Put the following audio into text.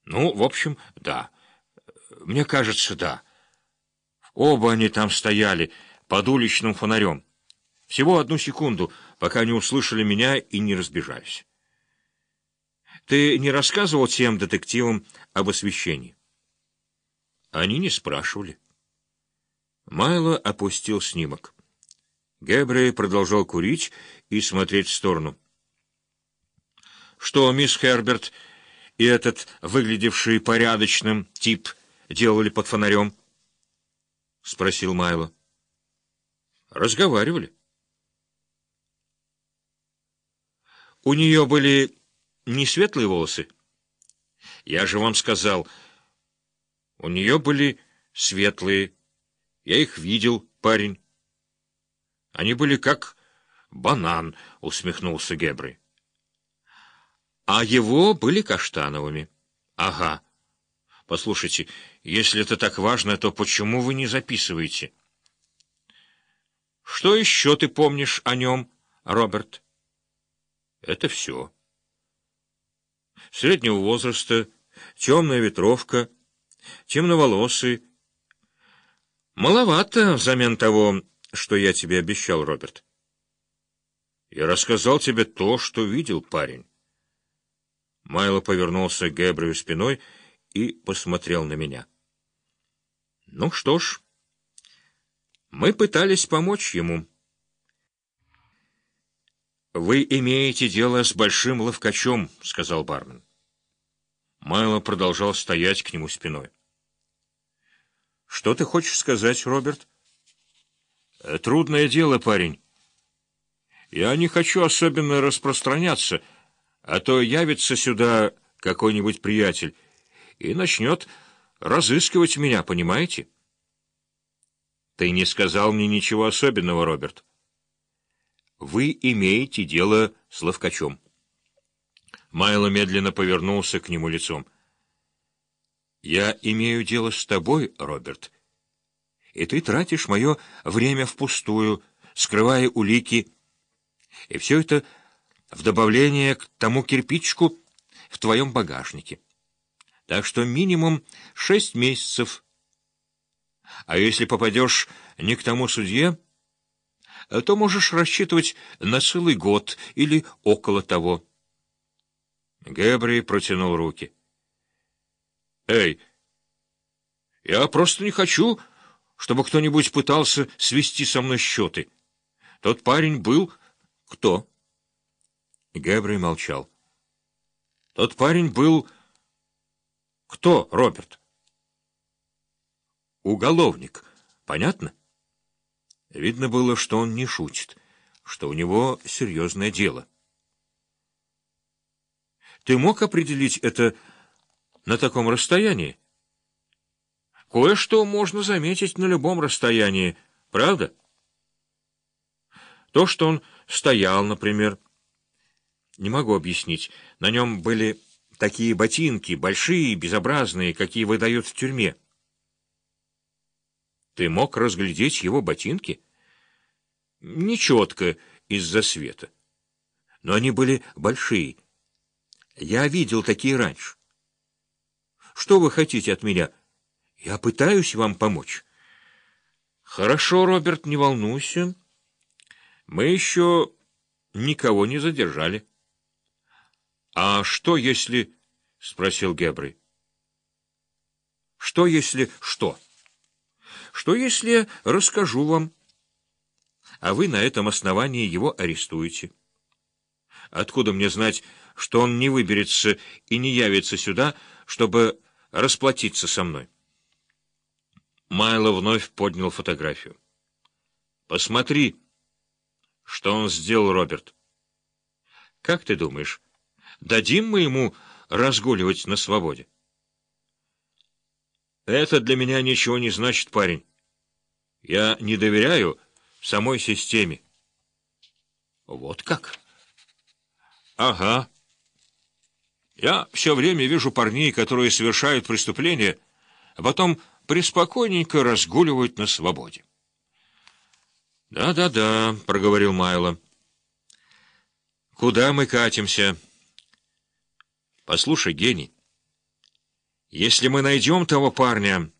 Ну, в общем, да. Мне кажется, да. Оба они там стояли под уличным фонарем. Всего 1 секунду, пока не услышали меня и не разбежались. Ты не рассказывал тем детективам об освещении? Они не спрашивали. Майло опустил снимок. Гэбри продолжал курить и смотреть в сторону. Что мисс Херберт и этот выглядевший порядочным тип делали под фонарем? — спросил Майло. — Разговаривали. У нее были не светлые волосы? Я же вам сказал, у нее были светлые. Я их видел, парень. Они были как банан, — усмехнулся Гэбри. А его были каштановыми. Ага. Послушайте, если это так важно, то почему вы не записываете? Что еще ты помнишь о нем, Роберт? Это все. Среднего возраста, темная ветровка, темноволосый. Маловато взамен того, что я тебе обещал, Роберт. Я рассказал тебе то, что видел, парень. Майло повернулся к Гэбрию спиной и посмотрел на меня. Ну что ж, мы пытались помочь ему. «Вы имеете дело с большим ловкачом», — сказал бармен. Майло продолжал стоять к нему спиной. «Что ты хочешь сказать, Роберт?» «Трудное дело, парень. Я не хочу особенно распространяться, а то явится сюда какой-нибудь приятель и начнет разыскивать меня, понимаете?» «Ты не сказал мне ничего особенного, Роберт. Вы имеете дело с ловкачом». Майло медленно повернулся к нему лицом. «Я имею дело с тобой, Роберт, и ты тратишь мое время впустую, скрывая улики, и все это в добавление к тому кирпичку в твоем багажнике. Так что минимум 6 месяцев. А если попадешь не к тому судье, то можешь рассчитывать на целый год или около того». Гэбри протянул руки. «Эй, я просто не хочу, чтобы кто-нибудь пытался свести со мной счеты. Тот парень был...» «Кто?» Гэбри молчал. «Тот парень был...» «Кто, Роберт?» «Уголовник. Понятно?» Видно было, что он не шутит, что у него серьезное дело. «Ты мог определить это на таком расстоянии?» «Кое-что можно заметить на любом расстоянии, правда?» «То, что он стоял, например. Не могу объяснить. На нем были такие ботинки, большие, безобразные, какие выдают в тюрьме». «Ты мог разглядеть его ботинки?» «Нечетко из-за света. Но они были большие. Я видел такие раньше. Что вы хотите от меня? Я пытаюсь вам помочь». «Хорошо, Роберт, не волнуйся. Мы еще никого не задержали». «А что, если...» — спросил Гэбри. «Что, если что?» «Что, если я расскажу вам, а вы на этом основании его арестуете? Откуда мне знать, что он не выберется и не явится сюда, чтобы расплатиться со мной?» Майло вновь поднял фотографию. «Посмотри, что он сделал, Роберт. Как ты думаешь, дадим мы ему разгуливать на свободе?» «Это для меня ничего не значит, парень. Я не доверяю самой системе». «Вот как?» «Ага. Я все время вижу парней, которые совершают преступления, а потом преспокойненько разгуливают на свободе». «Да-да-да», — проговорил Майло. «Куда мы катимся?» «Послушай, гений, Если мы найдем того парня,